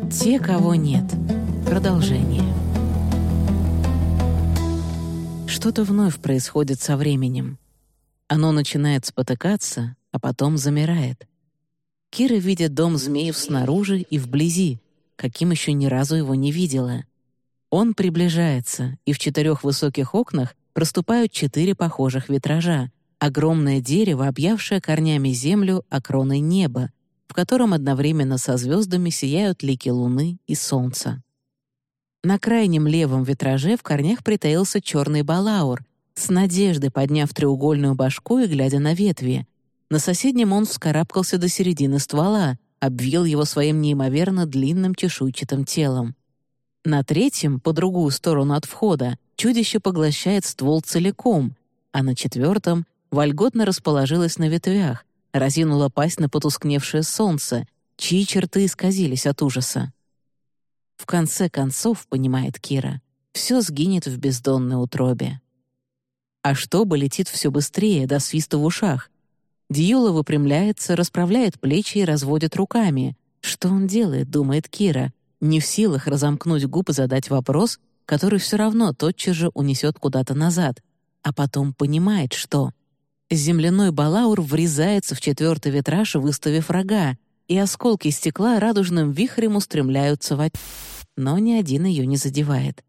Те, кого нет. Продолжение. Что-то вновь происходит со временем. Оно начинает спотыкаться, а потом замирает. Кира видит дом змеев снаружи и вблизи, каким еще ни разу его не видела. Он приближается, и в 4 высоких окнах проступают 4 похожих витража, огромное дерево, объявшее корнями землю, а кроной небо, в котором одновременно со звездами сияют лики луны и солнца. На крайнем левом витраже в корнях притаился черный балаур, с надеждой подняв треугольную башку и глядя на ветви. На соседнем он вскарабкался до середины ствола, обвил его своим неимоверно длинным чешуйчатым телом. На третьем, по другую сторону от входа, чудище поглощает ствол целиком, а на 4 вольготно расположилось на ветвях, разинула пасть на потускневшее солнце, чьи черты исказились от ужаса. В конце концов, понимает Кира, все сгинет в бездонной утробе. А чтобы летит все быстрее, до свиста в ушах. Дьюла выпрямляется, расправляет плечи и разводит руками. Что он делает, думает Кира, не в силах разомкнуть губы и задать вопрос, который все равно тотчас же унесет куда-то назад, а потом понимает, что... Земляной балаур врезается в 4 витраж, выставив рога, и осколки стекла радужным вихрем устремляются во тьму, но ни один ее не задевает.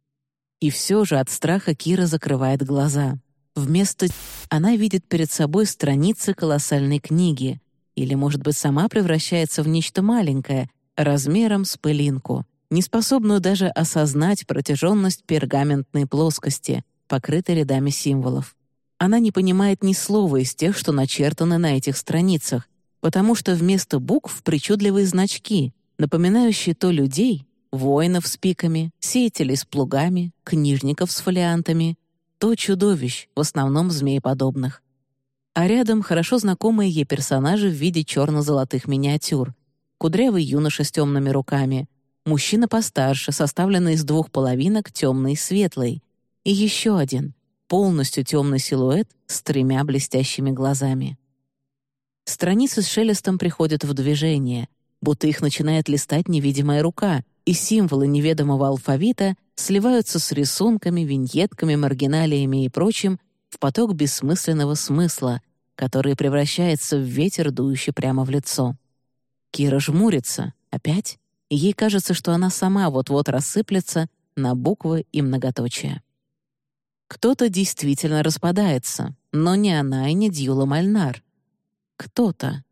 И все же от страха Кира закрывает глаза. Вместо она видит перед собой страницы колоссальной книги, или, может быть, сама превращается в нечто маленькое, размером с пылинку, неспособную даже осознать протяженность пергаментной плоскости, покрытой рядами символов. Она не понимает ни слова из тех, что начертаны на этих страницах, потому что вместо букв причудливые значки, напоминающие то людей, воинов с пиками, сеятелей с плугами, книжников с фолиантами, то чудовищ, в основном змееподобных. А рядом хорошо знакомые ей персонажи в виде черно-золотых миниатюр, кудрявый юноша с темными руками, мужчина постарше, составленный из 2 половинок, темной и светлой, и еще один — полностью темный силуэт с 3 блестящими глазами. Страницы с шелестом приходят в движение, будто их начинает листать невидимая рука, и символы неведомого алфавита сливаются с рисунками, виньетками, маргиналиями и прочим в поток бессмысленного смысла, который превращается в ветер, дующий прямо в лицо. Кира жмурится, опять, и ей кажется, что она сама вот-вот рассыплется на буквы и многоточия. Кто-то действительно распадается, но не она и не Дьюла Мальнар. Кто-то.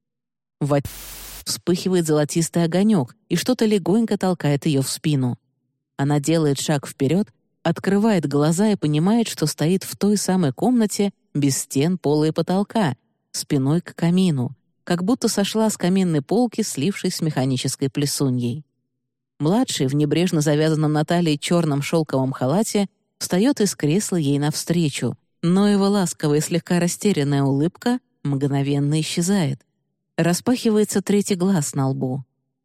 Во тьме вспыхивает золотистый огонек, и что-то легонько толкает ее в спину. Она делает шаг вперед, открывает глаза и понимает, что стоит в той самой комнате без стен, пола и потолка, спиной к камину, как будто сошла с каминной полки, слившись с механической плесуньей. Младший в небрежно завязанном на талии черном шелковом халате встает из кресла ей навстречу, но его ласковая и слегка растерянная улыбка мгновенно исчезает. Распахивается 3 глаз на лбу.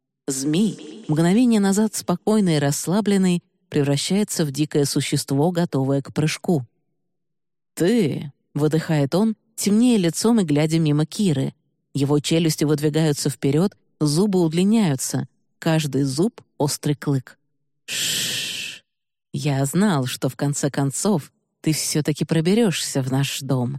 Змей, мгновение назад спокойный и расслабленный, превращается в дикое существо, готовое к прыжку. «Ты», — выдыхает он, темнее лицом и глядя мимо Киры. Его челюсти выдвигаются вперед, зубы удлиняются, каждый зуб — острый клык. «Шшш! Я знал, что в конце концов ты все-таки проберешься в наш дом.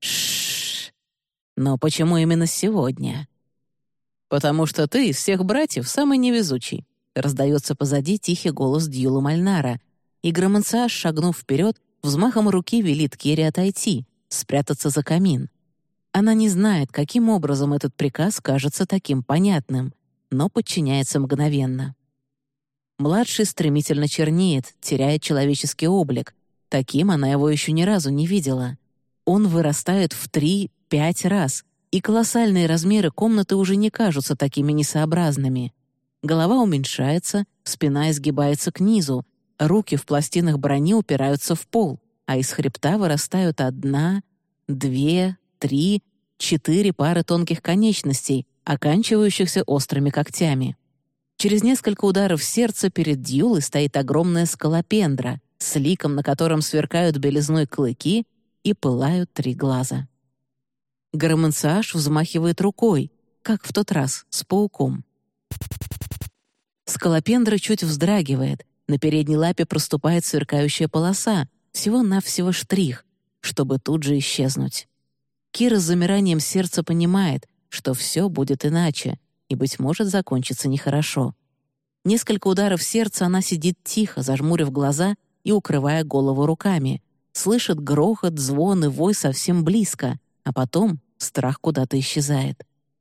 Шшш! Но почему именно сегодня?» «Потому что ты из всех братьев самый невезучий», — раздается позади тихий голос Дьюла Мальнара, и Громанциаш, шагнув вперед, взмахом руки велит Кире отойти, спрятаться за камин. Она не знает, каким образом этот приказ кажется таким понятным, но подчиняется мгновенно. Младший стремительно чернеет, теряет человеческий облик. Таким она его еще ни разу не видела. Он вырастает в 3-5 раз, и колоссальные размеры комнаты уже не кажутся такими несообразными. Голова уменьшается, спина изгибается к низу, руки в пластинах брони упираются в пол, а из хребта вырастают 1, 2, 3, 4 пары тонких конечностей, оканчивающихся острыми когтями. Через несколько ударов сердца перед Дьюлой стоит огромная скалопендра с ликом, на котором сверкают белизной клыки и пылают 3 глаза. Громанциаш взмахивает рукой, как в тот раз, с пауком. Скалопендра чуть вздрагивает, на передней лапе проступает сверкающая полоса, всего-навсего штрих, чтобы тут же исчезнуть. Кира с замиранием сердца понимает, что все будет иначе и, быть может, закончится нехорошо. Несколько ударов сердца она сидит тихо, зажмурив глаза и укрывая голову руками, слышит грохот, звон и вой совсем близко, а потом страх куда-то исчезает.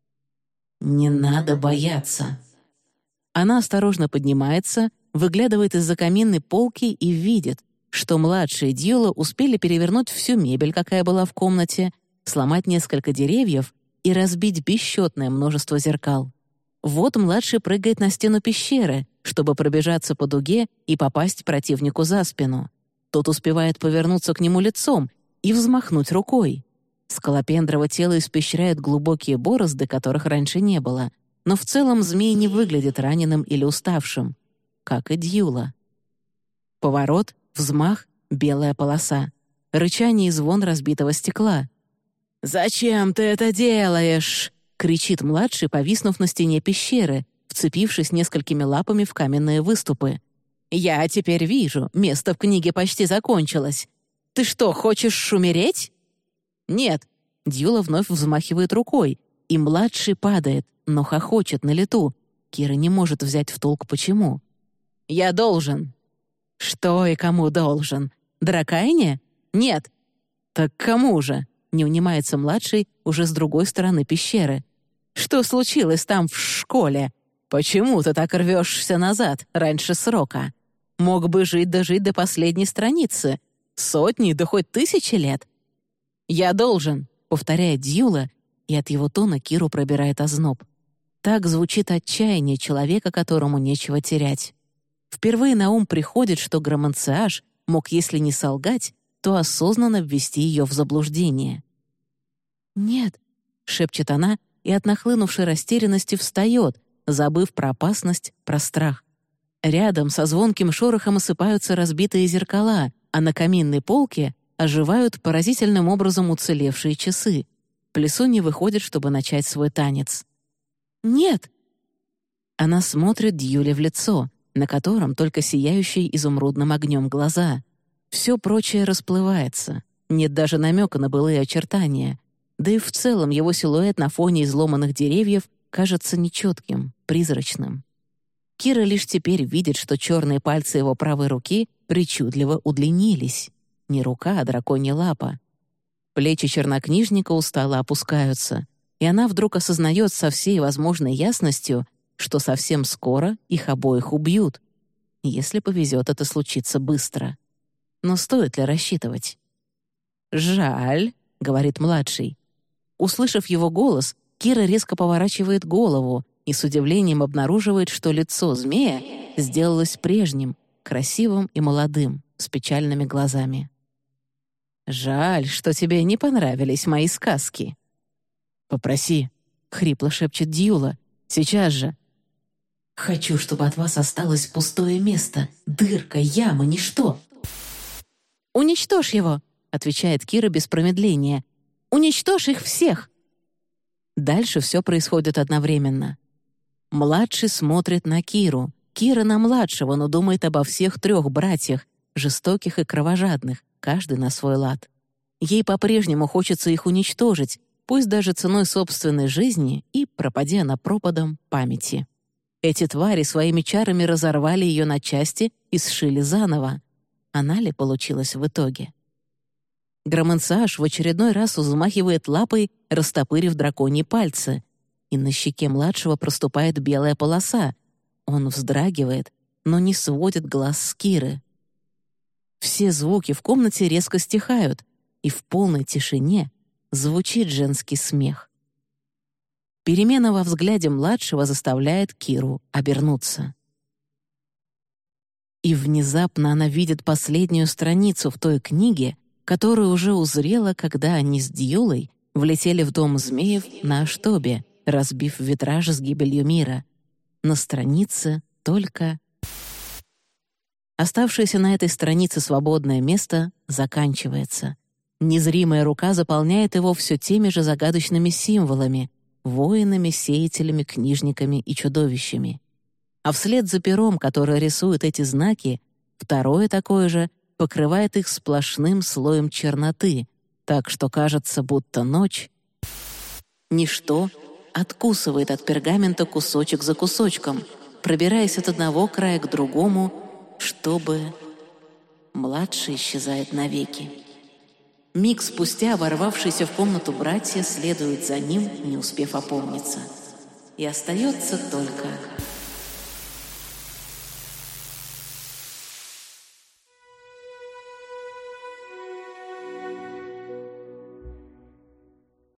«Не надо бояться». Она осторожно поднимается, выглядывает из-за каминной полки и видит, что младшие Дьюла успели перевернуть всю мебель, какая была в комнате, сломать несколько деревьев и разбить бесчетное множество зеркал. Вот младший прыгает на стену пещеры, чтобы пробежаться по дуге и попасть противнику за спину. Тот успевает повернуться к нему лицом и взмахнуть рукой. Скалопендрово тело испещряет глубокие борозды, которых раньше не было, но в целом змей не выглядит раненым или уставшим, как и Дьюла. Поворот, взмах, белая полоса. Рычание и звон разбитого стекла. «Зачем ты это делаешь?» — кричит младший, повиснув на стене пещеры, вцепившись несколькими лапами в каменные выступы. «Я теперь вижу, место в книге почти закончилось. Ты что, хочешь умереть?» «Нет». Дьюла вновь взмахивает рукой, и младший падает, но хохочет на лету. Кира не может взять в толк, почему. «Я должен». «Что и кому должен? Дракайне? Нет». «Так кому же?» — не унимается младший уже с другой стороны пещеры. «Что случилось там в школе? Почему ты так рвешься назад, раньше срока? Мог бы дожить до последней страницы. Сотни, да хоть 1000 лет». «Я должен», — повторяет Дьюла, и от его тона Киру пробирает озноб. Так звучит отчаяние человека, которому нечего терять. Впервые на ум приходит, что Громанциаш мог, если не солгать, то осознанно ввести ее в заблуждение. «Нет», — шепчет она, и от нахлынувшей растерянности встает, забыв про опасность, про страх. Рядом со звонким шорохом осыпаются разбитые зеркала, а на каминной полке оживают поразительным образом уцелевшие часы. Плесунья выходит, чтобы начать свой танец. «Нет!» Она смотрит Дьюле в лицо, на котором только сияющие изумрудным огнем глаза. Все прочее расплывается, нет даже намека на былые очертания, да и в целом его силуэт на фоне изломанных деревьев кажется нечетким, призрачным. Кира лишь теперь видит, что черные пальцы его правой руки причудливо удлинились. Не рука, а драконья лапа. Плечи чернокнижника устало опускаются, и она вдруг осознает со всей возможной ясностью, что совсем скоро их обоих убьют. Если повезет, это случится быстро. Но стоит ли рассчитывать? «Жаль», — говорит младший. Услышав его голос, Кира резко поворачивает голову и с удивлением обнаруживает, что лицо змея сделалось прежним, красивым и молодым, с печальными глазами. «Жаль, что тебе не понравились мои сказки». «Попроси», — хрипло шепчет Дьюла. «Сейчас же». «Хочу, чтобы от вас осталось пустое место, дырка, яма, ничто». «Уничтожь его», — отвечает Кира без промедления. «Уничтожь их всех». Дальше все происходит одновременно. Младший смотрит на Киру, Кира на младшего, но думает обо всех 3 братьях, жестоких и кровожадных, каждый на свой лад. Ей по-прежнему хочется их уничтожить, пусть даже ценой собственной жизни и, пропадя она пропадом, памяти. Эти твари своими чарами разорвали ее на части и сшили заново. Она ли получилась в итоге? Громанциаш в очередной раз взмахивает лапой, растопырив драконьи пальцы, и на щеке младшего проступает белая полоса. Он вздрагивает, но не сводит глаз с Киры. Все звуки в комнате резко стихают, и в полной тишине звучит женский смех. Перемена во взгляде младшего заставляет Киру обернуться. И внезапно она видит последнюю страницу в той книге, которую уже узрела, когда они с Дьюлой влетели в дом змеев на Аштобе, разбив витраж с гибелью мира. На странице только... Оставшееся на этой странице свободное место заканчивается. Незримая рука заполняет его все теми же загадочными символами — воинами, сеятелями, книжниками и чудовищами. а вслед за пером, которое рисует эти знаки, второе такое же покрывает их сплошным слоем черноты, так что кажется, будто ночь. Ничто откусывает от пергамента кусочек за кусочком, пробираясь от одного края к другому, чтобы... Младший исчезает навеки. Миг спустя ворвавшиеся в комнату братья следуют за ним, не успев опомниться. И остается только